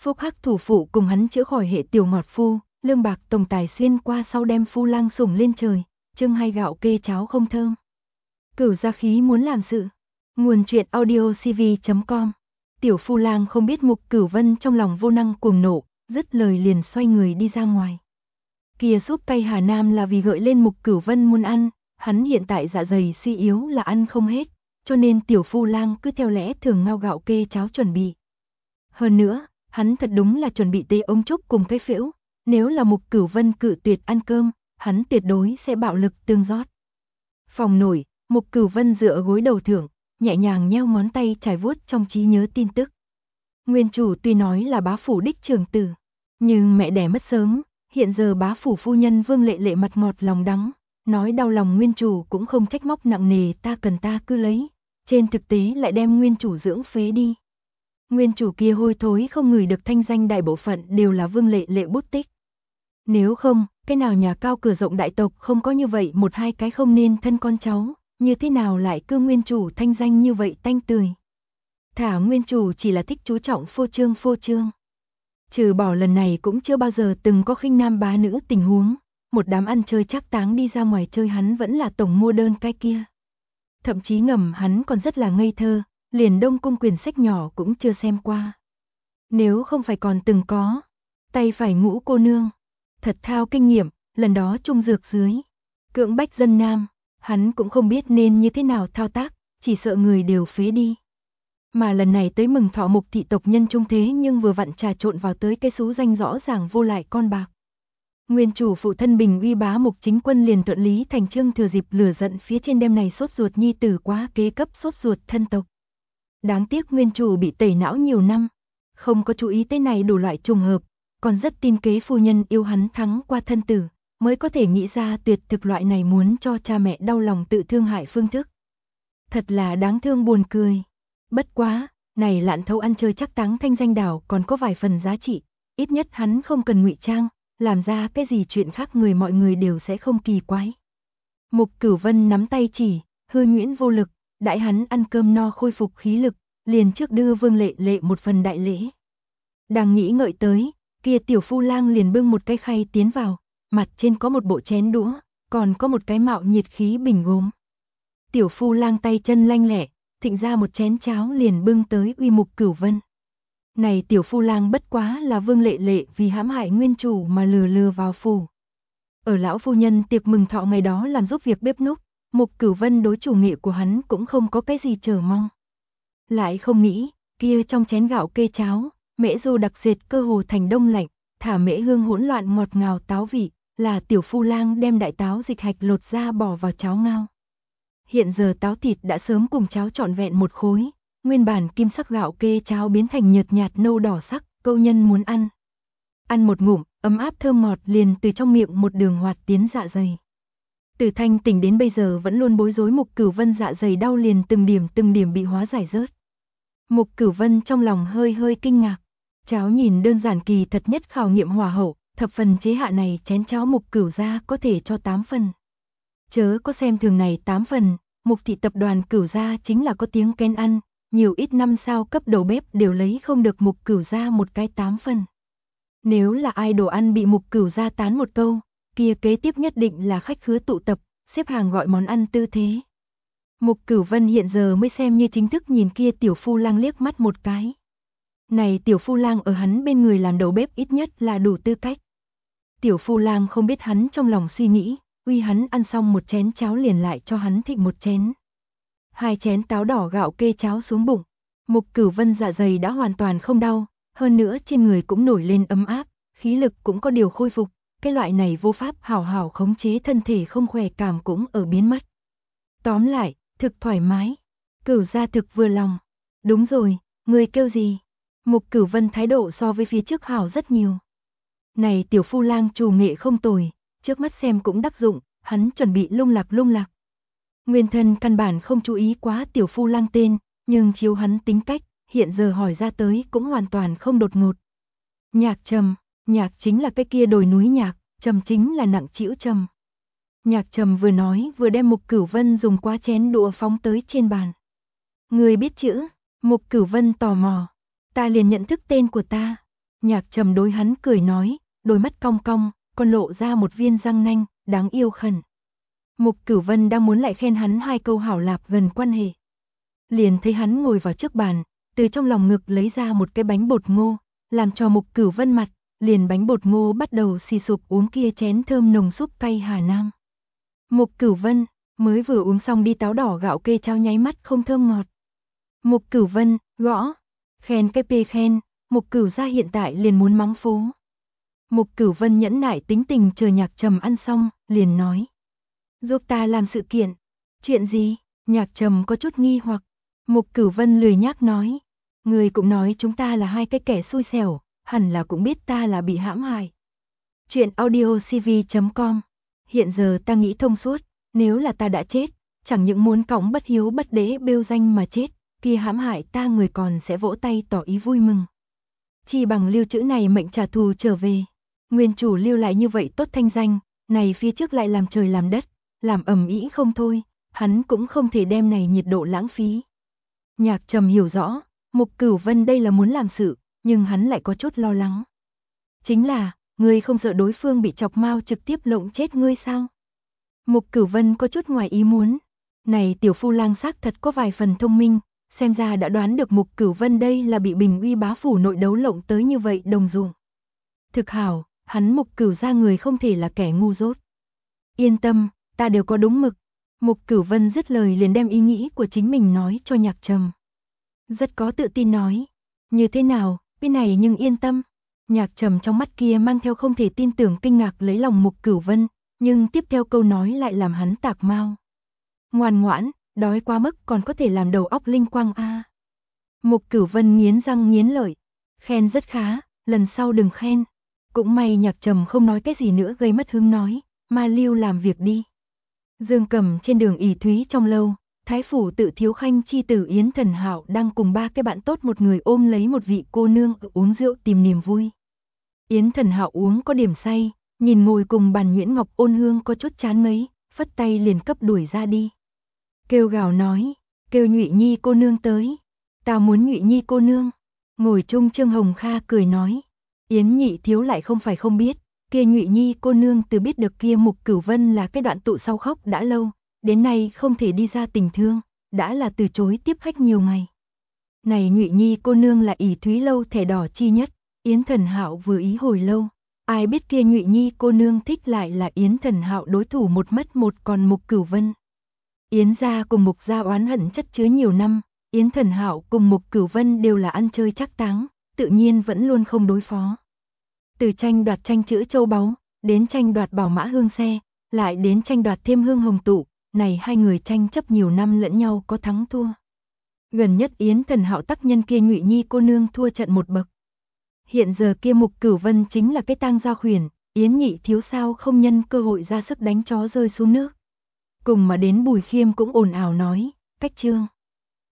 Phúc Hắc thủ phụ cùng hắn chữa khỏi hệ tiểu ngọt phu, lương bạc tổng tài xuyên qua sau đem phu lang sủng lên trời, trưng hay gạo kê cháo không thơm. Cửu gia khí muốn làm sự. Nguồn truyện audio cv.com. Tiểu phu lang không biết Mục Cửu Vân trong lòng vô năng cuồng nộ, dứt lời liền xoay người đi ra ngoài. Kia súp cay Hà Nam là vì gợi lên Mục Cửu Vân muốn ăn, hắn hiện tại dạ dày suy yếu là ăn không hết, cho nên tiểu phu lang cứ theo lẽ thường ngao gạo kê cháo chuẩn bị. Hơn nữa, hắn thật đúng là chuẩn bị tế ông trúc cùng cái phễu, nếu là Mục Cửu Vân cự tuyệt ăn cơm, hắn tuyệt đối sẽ bạo lực tương rót. Phòng nổi, Mục Cửu Vân dựa ở gối đầu thượng, nhẹ nhàng nheo ngón tay trải vuốt trong trí nhớ tin tức. Nguyên chủ tuy nói là bá phủ đích trưởng tử, nhưng mẹ đẻ mất sớm, hiện giờ bá phủ phu nhân Vương Lệ Lệ mặt ngọt lòng đắng, nói đau lòng nguyên chủ cũng không trách móc nặng nề, ta cần ta cứ lấy, trên thực tế lại đem nguyên chủ dưỡng phế đi. Nguyên chủ kia hôi thối không ngửi được thanh danh, đại bộ phận đều là Vương Lệ Lệ bút tích. Nếu không, cái nào nhà cao cửa rộng đại tộc không có như vậy một hai cái không nên thân con cháu, như thế nào lại cứ nguyên chủ thanh danh như vậy tanh tươi. Thả nguyên chủ chỉ là thích chú trọng phô trương. Trừ bỏ lần này cũng chưa bao giờ từng có khinh nam bá nữ tình huống, một đám ăn chơi trác táng đi ra ngoài chơi hắn vẫn là tổng mua đơn cái kia. Thậm chí ngầm hắn còn rất là ngây thơ, liền Đông Cung quyển sách nhỏ cũng chưa xem qua. Nếu không phải còn từng có, tay phải Ngũ cô nương, thật thao kinh nghiệm, lần đó trung dược dưới, cưỡng bách dân nam, hắn cũng không biết nên như thế nào thao tác, chỉ sợ người đều phế đi. Mà lần này tới mừng thọ Mục thị tộc nhân trung thế nhưng vừa vặn trà trộn vào tới cái số danh rõ ràng vô lại con bạc. Nguyên chủ phụ thân Bình uy bá Mục chính quân liền thuận lý thành chương thừa dịp lửa giận phía trên đêm này sốt ruột nhi tử quá kế cấp sốt ruột thân tộc. Đáng tiếc nguyên chủ bị tẩy não nhiều năm, không có chú ý tới này đủ loại trùng hợp, còn rất tin kế phu nhân yêu hắn thắng qua thân tử, mới có thể nghĩ ra tuyệt thực loại này muốn cho cha mẹ đau lòng tự thương hại phương thức. Thật là đáng thương buồn cười. Bất quá, này lạn thấu ăn chơi chắc táng thanh danh đảo còn có vài phần giá trị, ít nhất hắn không cần ngụy trang, làm ra cái gì chuyện khác mọi người đều sẽ không kỳ quái. Mục Cửu Vân nắm tay chỉ, hư nhuyễn vô lực, đãi hắn ăn cơm no khôi phục khí lực, liền trước đưa Vương Lệ Lệ một phần đại lễ. Đang nghĩ ngợi tới, kia tiểu phu lang liền bưng một cái khay tiến vào, mặt trên có một bộ chén đũa, còn có một cái mạo nhiệt khí bình gốm. Tiểu phu lang tay chân lanh lẹ, thịnh ra một chén cháo liền bưng tới uy Mục Cửu Vân. Này tiểu phu lang bất quá là Vương Lệ Lệ vì hãm hại nguyên chủ mà lừa vào phủ. Ở lão phu nhân tiệc mừng thọ ngày đó làm giúp việc bếp núc, Mục Cửu Vân đối chủ nghệ của hắn cũng không có cái gì chờ mong. Lại không nghĩ, kia trong chén gạo kê cháo, mễ du đặc dệt cơ hồ thành đông lạnh, thả mễ hương hỗn loạn ngọt ngào táo vị, là tiểu phu lang đem đại táo dịch hạch lột ra bỏ vào cháo ngao. Hiện giờ táo thịt đã sớm cùng cháo trọn vẹn một khối, nguyên bản kim sắc gạo kê cháo biến thành nhợt nhạt nâu đỏ sắc, câu nhân muốn ăn. Ăn một ngụm, ấm áp thơm ngọt liền từ trong miệng một đường hoạt tiến dạ dày. Từ thanh tỉnh đến bây giờ vẫn luôn bối rối Mục Cửu Vân dạ dày đau liền từng điểm bị hóa giải rớt. Mục Cửu Vân trong lòng hơi kinh ngạc. Cháo nhìn đơn giản kỳ thật nhất khảo nghiệm hỏa hậu, thập phần chế hạ này chén cháo Mục Cửu gia có thể cho 8 phần. Chớ có xem thường này 8 phần, Mục thị tập đoàn Cửu gia chính là có tiếng kén ăn, nhiều ít năm sao cấp đầu bếp đều lấy không được Mục Cửu gia một cái 8 phần. Nếu là ai đồ ăn bị Mục Cửu gia tán một câu, kia kế tiếp nhất định là khách khứa tụ tập, xếp hàng gọi món ăn tư thế. Mục Cửu Vân hiện giờ mới xem như chính thức nhìn kia tiểu phu lang liếc mắt một cái. Này tiểu phu lang ở hắn bên người làm đầu bếp ít nhất là đủ tư cách. Tiểu phu lang không biết hắn trong lòng suy nghĩ, uy hắn ăn xong một chén cháo liền lại cho hắn thịnh một chén. 2 chén táo đỏ gạo kê cháo xuống bụng, Mục Cửu Vân dạ dày đã hoàn toàn không đau, hơn nữa trên người cũng nổi lên ấm áp, khí lực cũng có điều khôi phục, cái loại này vô pháp hảo hảo khống chế thân thể không khỏe cảm cũng ở biến mất. Tóm lại, thực thoải mái, Cửu gia thực vừa lòng. Đúng rồi, người kêu gì? Mục Cửu Vân thái độ so với phía trước hảo rất nhiều. Này tiểu phu lang chủ nghệ không tồi, trước mắt xem cũng đắc dụng, hắn chuẩn bị lung lạc. Nguyên thân căn bản không chú ý quá tiểu phu lang tên, nhưng chiếu hắn tính cách, hiện giờ hỏi ra tới cũng hoàn toàn không đột ngột. Nhạc Trầm, nhạc chính là cái kia đồi núi nhạc, trầm chính là nặng trĩu trầm. Nhạc Trầm vừa nói vừa đem Mục Cửu Vân dùng qua chén đũa phóng tới trên bàn. Người biết chữ? Mục Cửu Vân tò mò. Ta liền nhận thức tên của ta. Nhạc Trầm đối hắn cười nói, đôi mắt cong cong, còn lộ ra một viên răng nanh, đáng yêu khẩn. Mục Cửu Vân đang muốn lại khen hắn 2 câu hảo lạp gần quan hệ. Liền thấy hắn ngồi vào trước bàn, từ trong lòng ngực lấy ra một cái bánh bột ngô, làm cho Mục Cửu Vân mặt, liền bánh bột ngô bắt đầu xì sụp uống kia chén thơm nồng súp cay Hà Nam. Mục Cửu Vân mới vừa uống xong đi táo đỏ gạo kê cháo nháy mắt không thơm ngọt. Mục Cửu Vân gõ, khen cái pê khen, Mục Cửu gia hiện tại liền muốn mắng phố. Mục Cửu Vân nhẫn nại tính tình chờ Nhạc Trầm ăn xong, liền nói. Giúp ta làm sự kiện. Chuyện gì? Nhạc Trầm có chút nghi hoặc. Mục Cửu Vân lười nhác nói. Người cũng nói chúng ta là 2 cái kẻ xui xẻo, hẳn là cũng biết ta là bị hãm hại. Chuyện audiocv.com. Hiện giờ ta nghĩ thông suốt, nếu là ta đã chết, chẳng những muốn cõng bất hiếu bất đế bêu danh mà chết, kia hãm hại ta người còn sẽ vỗ tay tỏ ý vui mừng. Chỉ bằng lưu trữ này mệnh trả thù trở về. Nguyên chủ lưu lại như vậy tốt thanh danh, này phía trước lại làm trời làm đất, làm ầm ĩ không thôi, hắn cũng không thể đem này nhiệt độ lãng phí. Nhạc Trầm hiểu rõ, Mục Cửu Vân đây là muốn làm sự, nhưng hắn lại có chút lo lắng. Chính là, ngươi không sợ đối phương bị chọc mao trực tiếp lộng chết ngươi sao? Mục Cửu Vân có chút ngoài ý muốn. Này tiểu phu lang xác thật có vài phần thông minh, xem ra đã đoán được Mục Cửu Vân đây là bị Bình Uy bá phủ nội đấu lộng tới như vậy đồng dụng. Thực hảo, hắn Mục Cửu gia người không thể là kẻ ngu dốt. Yên tâm, ta đều có đúng mực. Mục Cửu Vân dứt lời liền đem ý nghĩ của chính mình nói cho Nhạc Trầm. Rất có tự tin nói. Như thế nào, bên này nhưng yên tâm. Nhạc Trầm trong mắt kia mang theo không thể tin tưởng kinh ngạc lấy lòng Mục Cửu Vân, nhưng tiếp theo câu nói lại làm hắn tạc mau. Ngoan ngoãn, đói quá mức còn có thể làm đầu óc linh quang a. Mục Cửu Vân nghiến răng nghiến lợi. Khen rất khá, lần sau đừng khen. Cũng may Nhạc Trầm không nói cái gì nữa gây mất hứng nói, ma lưu làm việc đi. Dương Cầm trên đường ỷ thúy trong lâu, Thái phủ tự thiếu khanh chi tử Yến Thần Hạo đang cùng 3 cái bạn tốt một người ôm lấy một vị cô nương uống rượu tìm niềm vui. Yến Thần Hạo uống có điểm say, nhìn ngồi cùng bàn Nguyễn Ngọc Ôn Hương có chút chán mấy, phất tay liền cấp đuổi ra đi. Kêu gào nói, kêu Nhụy Nhi cô nương tới, ta muốn Nhụy Nhi cô nương. Ngồi chung Trương Hồng Kha cười nói, Yến nhị thiếu lại không phải không biết, kia Nhụy Nhi cô nương từ biết được kia Mục Cửu Vân là cái đoạn tụ sau khóc đã lâu, đến nay không thể đi ra tình thương, đã là từ chối tiếp khách nhiều ngày. Này Nhụy Nhi cô nương là ỷ thúy lâu thẻ đỏ chi nhất, Yến Thần Hạo vừa ý hồi lâu, ai biết kia Nhụy Nhi cô nương thích lại là Yến Thần Hạo đối thủ một mất một còn Mục Cửu Vân. Yến gia cùng Mục gia oán hận chất chứa nhiều năm, Yến Thần Hạo cùng Mục Cửu Vân đều là ăn chơi chắc táng, tự nhiên vẫn luôn không đối phó. Từ tranh đoạt tranh chữ châu báu, đến tranh đoạt bảo mã hương xe, lại đến tranh đoạt thêm hương hồng tụ, này 2 người tranh chấp nhiều năm lẫn nhau có thắng thua. Gần nhất Yến Thần Hạo tác nhân kia Nhụy Nhi cô nương thua trận một bậc. Hiện giờ kia Mục Cửu Vân chính là cái tang gia khuyển, Yến nhị thiếu sao không nhân cơ hội ra sức đánh chó rơi xuống nước. Cùng mà đến Bùi Khiêm cũng ồn ào nói, cách trương.